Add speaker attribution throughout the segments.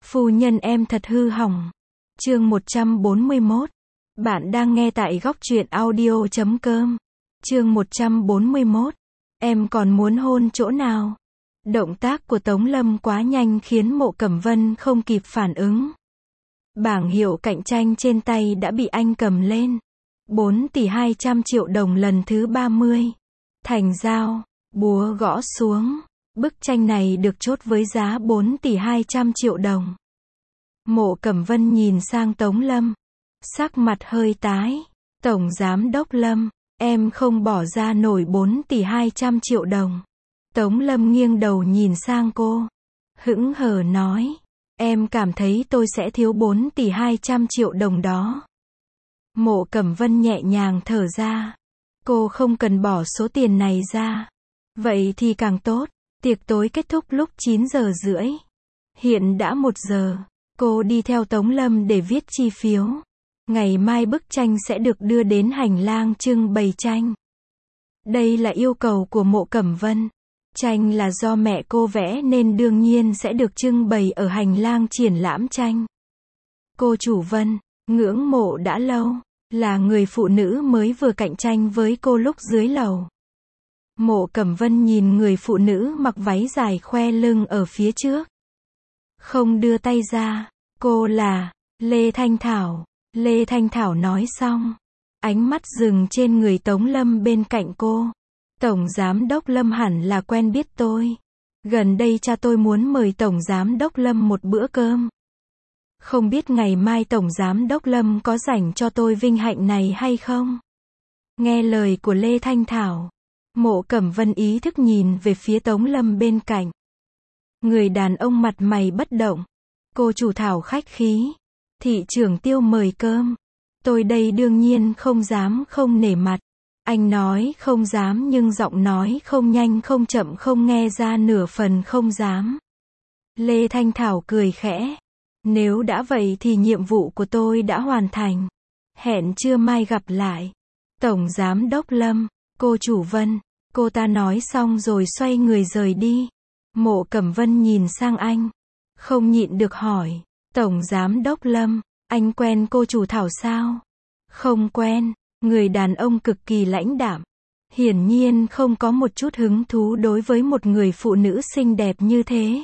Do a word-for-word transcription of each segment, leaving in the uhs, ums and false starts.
Speaker 1: Phu nhân em thật hư hỏng. Chương một trăm bốn mươi mốt. Bạn đang nghe tại góc truyện audio chấm com. Chương một trăm bốn mươi mốt. Em còn muốn hôn chỗ nào? Động tác của Tống Lâm quá nhanh khiến Mộ Cẩm Vân không kịp phản ứng. Bảng hiệu cạnh tranh trên tay đã bị anh cầm lên. bốn tỷ hai trăm triệu đồng lần thứ ba mươi. Thành giao, búa gõ xuống. Bức tranh này được chốt với giá bốn tỷ hai trăm triệu đồng. Mộ Cẩm Vân nhìn sang Tống Lâm. Sắc mặt hơi tái. Tổng Giám Đốc Lâm, em không bỏ ra nổi bốn tỷ hai trăm triệu đồng. Tống Lâm nghiêng đầu nhìn sang cô. Hững hờ nói. Em cảm thấy tôi sẽ thiếu bốn tỷ hai trăm triệu đồng đó. Mộ Cẩm Vân nhẹ nhàng thở ra. Cô không cần bỏ số tiền này ra. Vậy thì càng tốt. Tiệc tối kết thúc lúc chín giờ rưỡi. Hiện đã một giờ. Cô đi theo Tống Lâm để viết chi phiếu. Ngày mai bức tranh sẽ được đưa đến hành lang trưng bày tranh. Đây là yêu cầu của Mộ Cẩm Vân. Tranh là do mẹ cô vẽ nên đương nhiên sẽ được trưng bày ở hành lang triển lãm tranh. Cô chủ Vân, ngưỡng mộ đã lâu, là người phụ nữ mới vừa cạnh tranh với cô lúc dưới lầu. Mộ Cẩm Vân nhìn người phụ nữ mặc váy dài khoe lưng ở phía trước. Không đưa tay ra. Cô là Lê Thanh Thảo. Lê Thanh Thảo nói xong. Ánh mắt dừng trên người Tống Lâm bên cạnh cô. Tổng Giám Đốc Lâm hẳn là quen biết tôi. Gần đây cha tôi muốn mời Tổng Giám Đốc Lâm một bữa cơm. Không biết ngày mai Tổng Giám Đốc Lâm có rảnh cho tôi vinh hạnh này hay không? Nghe lời của Lê Thanh Thảo. Mộ Cẩm Vân ý thức nhìn về phía Tống Lâm bên cạnh. Người đàn ông mặt mày bất động. Cô chủ Thảo khách khí. Thị trưởng Tiêu mời cơm. Tôi đây đương nhiên không dám không nể mặt. Anh nói không dám nhưng giọng nói không nhanh không chậm không nghe ra nửa phần không dám. Lê Thanh Thảo cười khẽ. Nếu đã vậy thì nhiệm vụ của tôi đã hoàn thành. Hẹn trưa mai gặp lại. Tổng Giám Đốc Lâm, cô chủ Vân. Cô ta nói xong rồi xoay người rời đi. Mộ Cẩm Vân nhìn sang anh. Không nhịn được hỏi. Tổng Giám Đốc Lâm, anh quen cô chủ Thảo sao? Không quen. Người đàn ông cực kỳ lãnh đạm. Hiển nhiên không có một chút hứng thú đối với một người phụ nữ xinh đẹp như thế.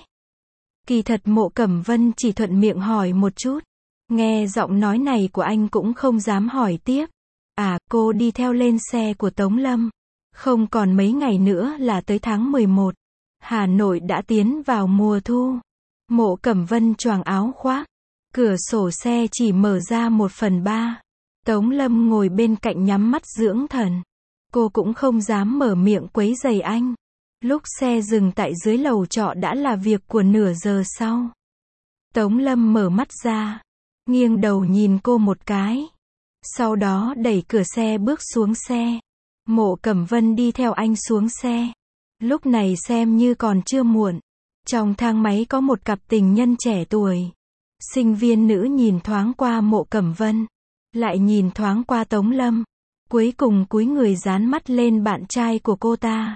Speaker 1: Kỳ thật Mộ Cẩm Vân chỉ thuận miệng hỏi một chút. Nghe giọng nói này của anh cũng không dám hỏi tiếp. À, cô đi theo lên xe của Tống Lâm. Không còn mấy ngày nữa là tới tháng mười một. Hà Nội đã tiến vào mùa thu. Mộ Cẩm Vân choàng áo khoác. Cửa sổ xe chỉ mở ra một phần ba. Tống Lâm ngồi bên cạnh nhắm mắt dưỡng thần. Cô cũng không dám mở miệng quấy rầy anh. Lúc xe dừng tại dưới lầu trọ đã là việc của nửa giờ sau. Tống Lâm mở mắt ra. Nghiêng đầu nhìn cô một cái. Sau đó đẩy cửa xe bước xuống xe. Mộ Cẩm Vân đi theo anh xuống xe. Lúc này xem như còn chưa muộn. Trong thang máy có một cặp tình nhân trẻ tuổi. Sinh viên nữ nhìn thoáng qua Mộ Cẩm Vân. Lại nhìn thoáng qua Tống Lâm. Cuối cùng cúi người dán mắt lên bạn trai của cô ta.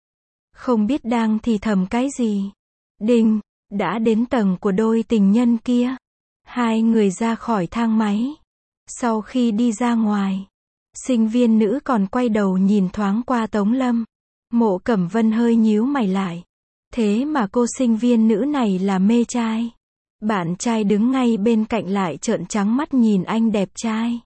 Speaker 1: Không biết đang thì thầm cái gì. Đinh, đã đến tầng của đôi tình nhân kia. Hai người ra khỏi thang máy. Sau khi đi ra ngoài, sinh viên nữ còn quay đầu nhìn thoáng qua Tống Lâm. Mộ Cẩm Vân hơi nhíu mày lại. Thế mà cô sinh viên nữ này là mê trai. Bạn trai đứng ngay bên cạnh lại trợn trắng mắt nhìn anh đẹp trai.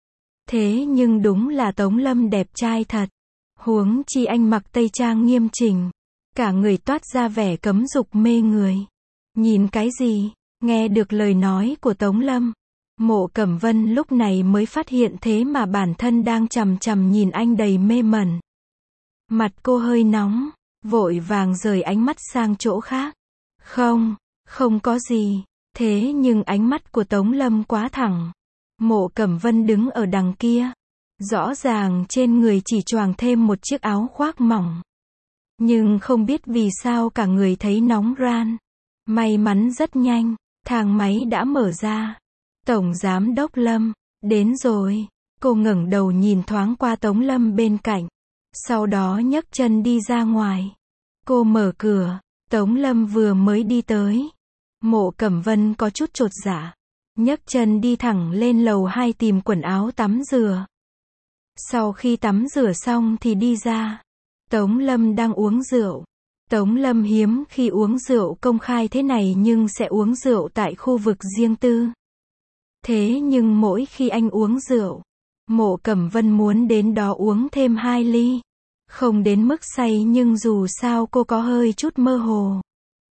Speaker 1: Thế nhưng đúng là Tống Lâm đẹp trai thật. Huống chi anh mặc tây trang nghiêm chỉnh. Cả người toát ra vẻ cấm dục mê người. Nhìn cái gì? Nghe được lời nói của Tống Lâm. Mộ Cẩm Vân lúc này mới phát hiện thế mà bản thân đang chằm chằm nhìn anh đầy mê mẩn. Mặt cô hơi nóng. Vội vàng rời ánh mắt sang chỗ khác. Không, không có gì. Thế nhưng ánh mắt của Tống Lâm quá thẳng. Mộ Cẩm Vân đứng ở đằng kia. Rõ ràng trên người chỉ choàng thêm một chiếc áo khoác mỏng. Nhưng không biết vì sao cả người thấy nóng ran. May mắn rất nhanh, thang máy đã mở ra. Tổng Giám Đốc Lâm, đến rồi. Cô ngẩng đầu nhìn thoáng qua Tống Lâm bên cạnh. Sau đó nhấc chân đi ra ngoài. Cô mở cửa. Tống Lâm vừa mới đi tới. Mộ Cẩm Vân có chút chột dạ, nhấc chân đi thẳng lên lầu hai tìm quần áo tắm rửa. Sau khi tắm rửa xong thì đi ra. Tống Lâm đang uống rượu. Tống Lâm hiếm khi uống rượu công khai thế này nhưng sẽ uống rượu tại khu vực riêng tư. Thế nhưng mỗi khi anh uống rượu, Mộ Cẩm Vân muốn đến đó uống thêm hai ly. Không đến mức say nhưng dù sao cô có hơi chút mơ hồ.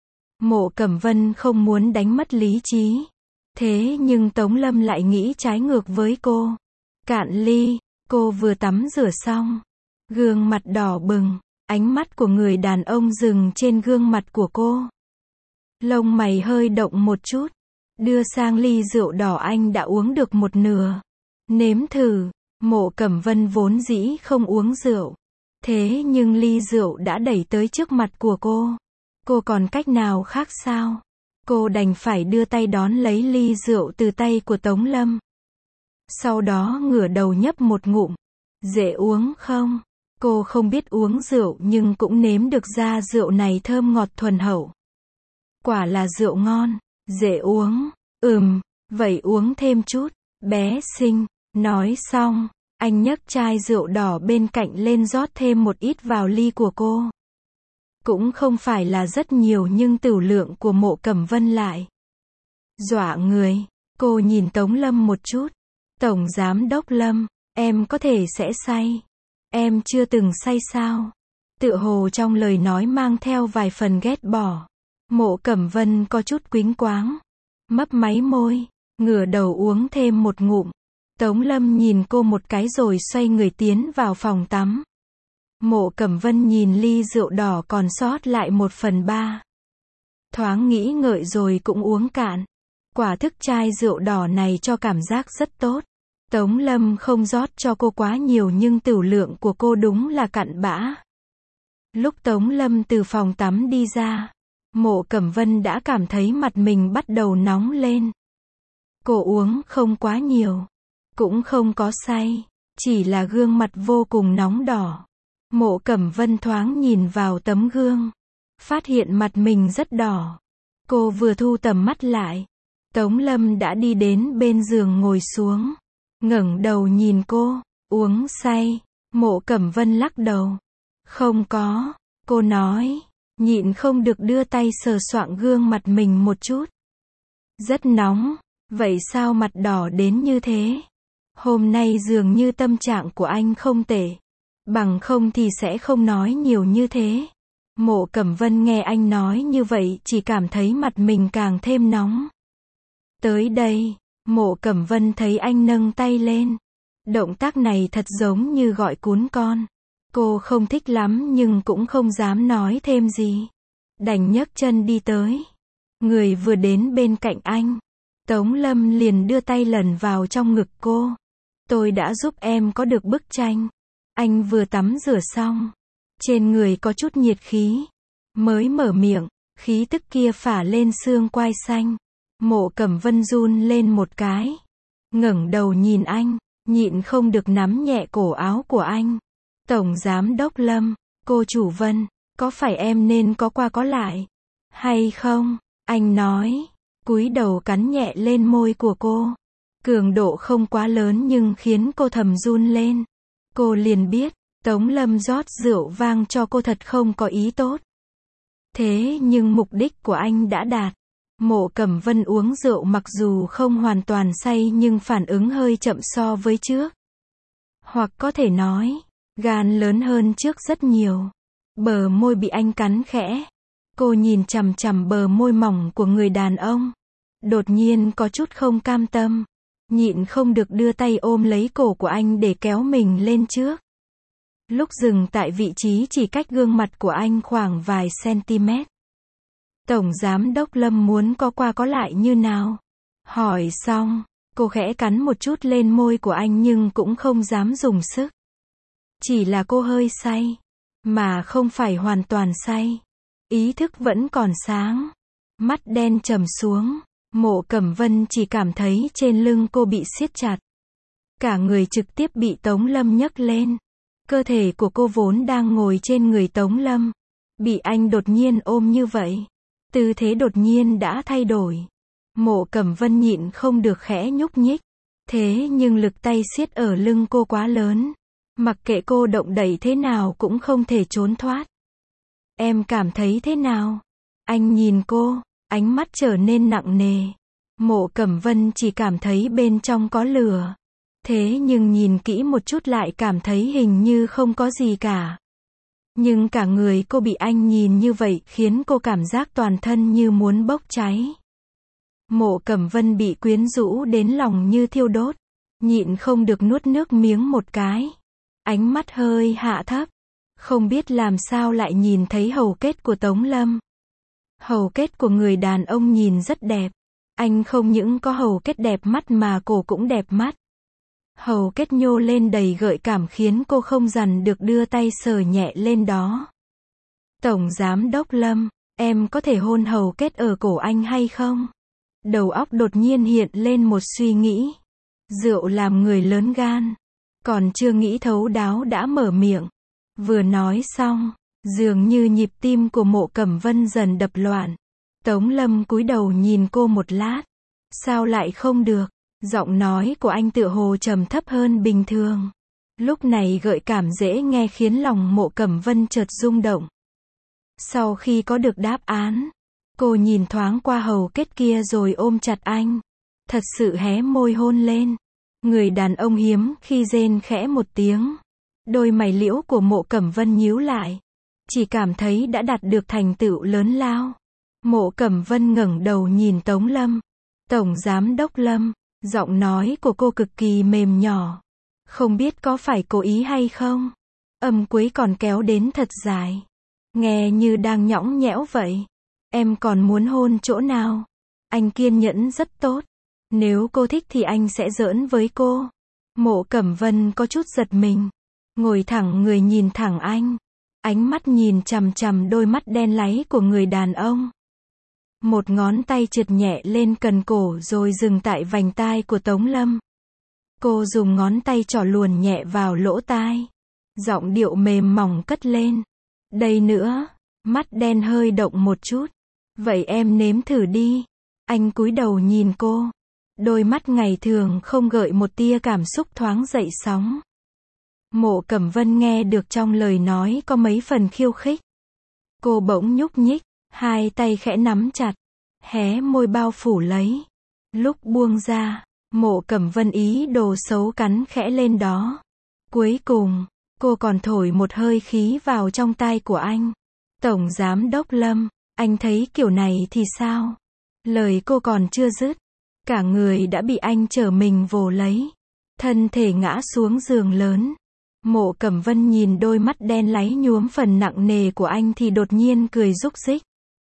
Speaker 1: Mộ Cẩm Vân không muốn đánh mất lý trí. Thế nhưng Tống Lâm lại nghĩ trái ngược với cô. Cạn ly, cô vừa tắm rửa xong. Gương mặt đỏ bừng, ánh mắt của người đàn ông dừng trên gương mặt của cô. Lông mày hơi động một chút. Đưa sang ly rượu đỏ anh đã uống được một nửa. Nếm thử. Mộ Cẩm Vân vốn dĩ không uống rượu. Thế nhưng ly rượu đã đẩy tới trước mặt của cô. Cô còn cách nào khác sao? Cô đành phải đưa tay đón lấy ly rượu từ tay của Tống Lâm. Sau đó ngửa đầu nhấp một ngụm. Dễ uống không? Cô không biết uống rượu nhưng cũng nếm được ra rượu này thơm ngọt thuần hậu. Quả là rượu ngon, dễ uống. Ừm, vậy uống thêm chút, bé xinh. Nói xong, anh nhấc chai rượu đỏ bên cạnh lên rót thêm một ít vào ly của cô. Cũng không phải là rất nhiều nhưng tửu lượng của Mộ Cẩm Vân lại dọa người. Cô nhìn Tống Lâm một chút. Tổng Giám Đốc Lâm, em có thể sẽ say. Em chưa từng say sao? Tựa hồ trong lời nói mang theo vài phần ghét bỏ. Mộ Cẩm Vân có chút quýnh quáng. Mấp máy môi, ngửa đầu uống thêm một ngụm. Tống Lâm nhìn cô một cái rồi xoay người tiến vào phòng tắm. Mộ Cẩm Vân nhìn ly rượu đỏ còn sót lại một phần ba. Thoáng nghĩ ngợi rồi cũng uống cạn. Quả thức chai rượu đỏ này cho cảm giác rất tốt. Tống Lâm không rót cho cô quá nhiều nhưng tửu lượng của cô đúng là cặn bã. Lúc Tống Lâm từ phòng tắm đi ra, Mộ Cẩm Vân đã cảm thấy mặt mình bắt đầu nóng lên. Cô uống không quá nhiều, cũng không có say, chỉ là gương mặt vô cùng nóng đỏ. Mộ Cẩm Vân thoáng nhìn vào tấm gương, phát hiện mặt mình rất đỏ. Cô vừa thu tầm mắt lại, Tống Lâm đã đi đến bên giường ngồi xuống, ngẩng đầu nhìn cô. Uống say? Mộ Cẩm Vân lắc đầu. Không có, cô nói, nhịn không được đưa tay sờ soạng gương mặt mình một chút. Rất nóng, vậy sao mặt đỏ đến như thế? Hôm nay dường như tâm trạng của anh không tệ. Bằng không thì sẽ không nói nhiều như thế. Mộ Cẩm Vân nghe anh nói như vậy chỉ cảm thấy mặt mình càng thêm nóng. Tới đây, Mộ Cẩm Vân thấy anh nâng tay lên. Động tác này thật giống như gọi cún con. Cô không thích lắm nhưng cũng không dám nói thêm gì. Đành nhấc chân đi tới. Người vừa đến bên cạnh anh, Tống Lâm liền đưa tay lần vào trong ngực cô. Tôi đã giúp em có được bức tranh. Anh vừa tắm rửa xong, trên người có chút nhiệt khí. Mới mở miệng, khí tức kia phả lên xương quai xanh. Mộ Cẩm Vân run lên một cái. Ngẩng đầu nhìn anh, nhịn không được nắm nhẹ cổ áo của anh. Tổng Giám Đốc Lâm, cô chủ Vân, có phải em nên có qua có lại? Hay không? Anh nói, cúi đầu cắn nhẹ lên môi của cô. Cường độ không quá lớn nhưng khiến cô thầm run lên. Cô liền biết, Tống Lâm rót rượu vang cho cô thật không có ý tốt. Thế nhưng mục đích của anh đã đạt. Mộ Cẩm Vân uống rượu mặc dù không hoàn toàn say nhưng phản ứng hơi chậm so với trước. Hoặc có thể nói, gan lớn hơn trước rất nhiều. Bờ môi bị anh cắn khẽ. Cô nhìn chằm chằm bờ môi mỏng của người đàn ông. Đột nhiên có chút không cam tâm. Nhịn không được đưa tay ôm lấy cổ của anh để kéo mình lên trước. Lúc dừng tại vị trí chỉ cách gương mặt của anh khoảng vài cm. Tổng Giám Đốc Lâm muốn có qua có lại như nào? Hỏi xong, cô khẽ cắn một chút lên môi của anh nhưng cũng không dám dùng sức. Chỉ là cô hơi say, mà không phải hoàn toàn say. Ý thức vẫn còn sáng. Mắt đen trầm xuống. Mộ Cẩm Vân chỉ cảm thấy trên lưng cô bị siết chặt. Cả người trực tiếp bị Tống Lâm nhấc lên. Cơ thể của cô vốn đang ngồi trên người Tống Lâm. Bị anh đột nhiên ôm như vậy. Tư thế đột nhiên đã thay đổi. Mộ Cẩm Vân nhịn không được khẽ nhúc nhích. Thế nhưng lực tay siết ở lưng cô quá lớn. Mặc kệ cô động đậy thế nào cũng không thể trốn thoát. Em cảm thấy thế nào? Anh nhìn cô, ánh mắt trở nên nặng nề. Mộ Cẩm Vân chỉ cảm thấy bên trong có lửa. Thế nhưng nhìn kỹ một chút lại cảm thấy hình như không có gì cả. Nhưng cả người cô bị anh nhìn như vậy khiến cô cảm giác toàn thân như muốn bốc cháy. Mộ Cẩm Vân bị quyến rũ đến lòng như thiêu đốt. Nhịn không được nuốt nước miếng một cái. Ánh mắt hơi hạ thấp. Không biết làm sao lại nhìn thấy hầu kết của Tống Lâm. Hầu kết của người đàn ông nhìn rất đẹp. Anh không những có hầu kết đẹp mắt mà cổ cũng đẹp mắt. Hầu kết nhô lên đầy gợi cảm khiến cô không dằn được đưa tay sờ nhẹ lên đó. Tổng Giám đốc Lâm, em có thể hôn hầu kết ở cổ anh hay không? Đầu óc đột nhiên hiện lên một suy nghĩ. Rượu làm người lớn gan. Còn chưa nghĩ thấu đáo đã mở miệng. Vừa nói xong, dường như nhịp tim của Mộ Cẩm Vân dần đập loạn. Tống Lâm cúi đầu nhìn cô một lát. Sao lại không được? Giọng nói của anh tựa hồ trầm thấp hơn bình thường. Lúc này gợi cảm dễ nghe khiến lòng Mộ Cẩm Vân chợt rung động. Sau khi có được đáp án, cô nhìn thoáng qua hầu kết kia rồi ôm chặt anh. Thật sự hé môi hôn lên. Người đàn ông hiếm khi rên khẽ một tiếng. Đôi mày liễu của Mộ Cẩm Vân nhíu lại. Chỉ cảm thấy đã đạt được thành tựu lớn lao. Mộ Cẩm Vân ngẩng đầu nhìn Tống Lâm. Tổng Giám đốc Lâm. Giọng nói của cô cực kỳ mềm nhỏ. Không biết có phải cố ý hay không? Âm cuối còn kéo đến thật dài. Nghe như đang nhõng nhẽo vậy. Em còn muốn hôn chỗ nào? Anh kiên nhẫn rất tốt. Nếu cô thích thì anh sẽ giỡn với cô. Mộ Cẩm Vân có chút giật mình. Ngồi thẳng người nhìn thẳng anh. Ánh mắt nhìn chằm chằm đôi mắt đen láy của người đàn ông. Một ngón tay trượt nhẹ lên cần cổ rồi dừng tại vành tai của Tống Lâm. Cô dùng ngón tay trỏ luồn nhẹ vào lỗ tai. Giọng điệu mềm mỏng cất lên. Đây nữa. Mắt đen hơi động một chút. Vậy em nếm thử đi. Anh cúi đầu nhìn cô. Đôi mắt ngày thường không gợi một tia cảm xúc thoáng dậy sóng. Mộ Cẩm Vân nghe được trong lời nói có mấy phần khiêu khích. Cô bỗng nhúc nhích. Hai tay khẽ nắm chặt. Hé môi bao phủ lấy. Lúc buông ra, Mộ Cẩm Vân ý đồ xấu cắn khẽ lên đó. Cuối cùng, cô còn thổi một hơi khí vào trong tai của anh. Tổng Giám đốc Lâm, anh thấy kiểu này thì sao? Lời cô còn chưa dứt. Cả người đã bị anh trở mình vồ lấy. Thân thể ngã xuống giường lớn. Mộ Cẩm Vân nhìn đôi mắt đen láy nhuốm phần nặng nề của anh thì đột nhiên cười rúc rích.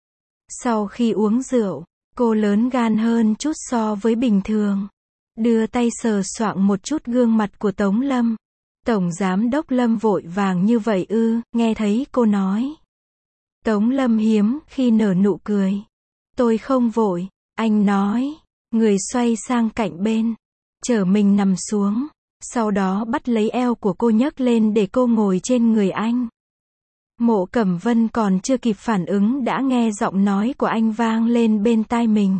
Speaker 1: Sau khi uống rượu, cô lớn gan hơn chút so với bình thường. Đưa tay sờ soạng một chút gương mặt của Tống Lâm. Tổng Giám đốc Lâm vội vàng như vậy ư? Nghe thấy cô nói. Tống Lâm hiếm khi nở nụ cười. Tôi không vội, anh nói. Người xoay sang cạnh bên. Chở mình nằm xuống. Sau đó bắt lấy eo của cô nhấc lên để cô ngồi trên người anh. Mộ Cẩm Vân còn chưa kịp phản ứng đã nghe giọng nói của anh vang lên bên tai mình.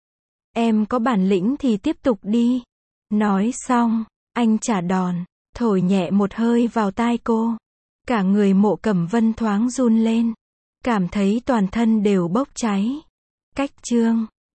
Speaker 1: Em có bản lĩnh thì tiếp tục đi. Nói xong, anh trả đòn, thổi nhẹ một hơi vào tai cô. Cả người Mộ Cẩm Vân thoáng run lên. Cảm thấy toàn thân đều bốc cháy. Cách chương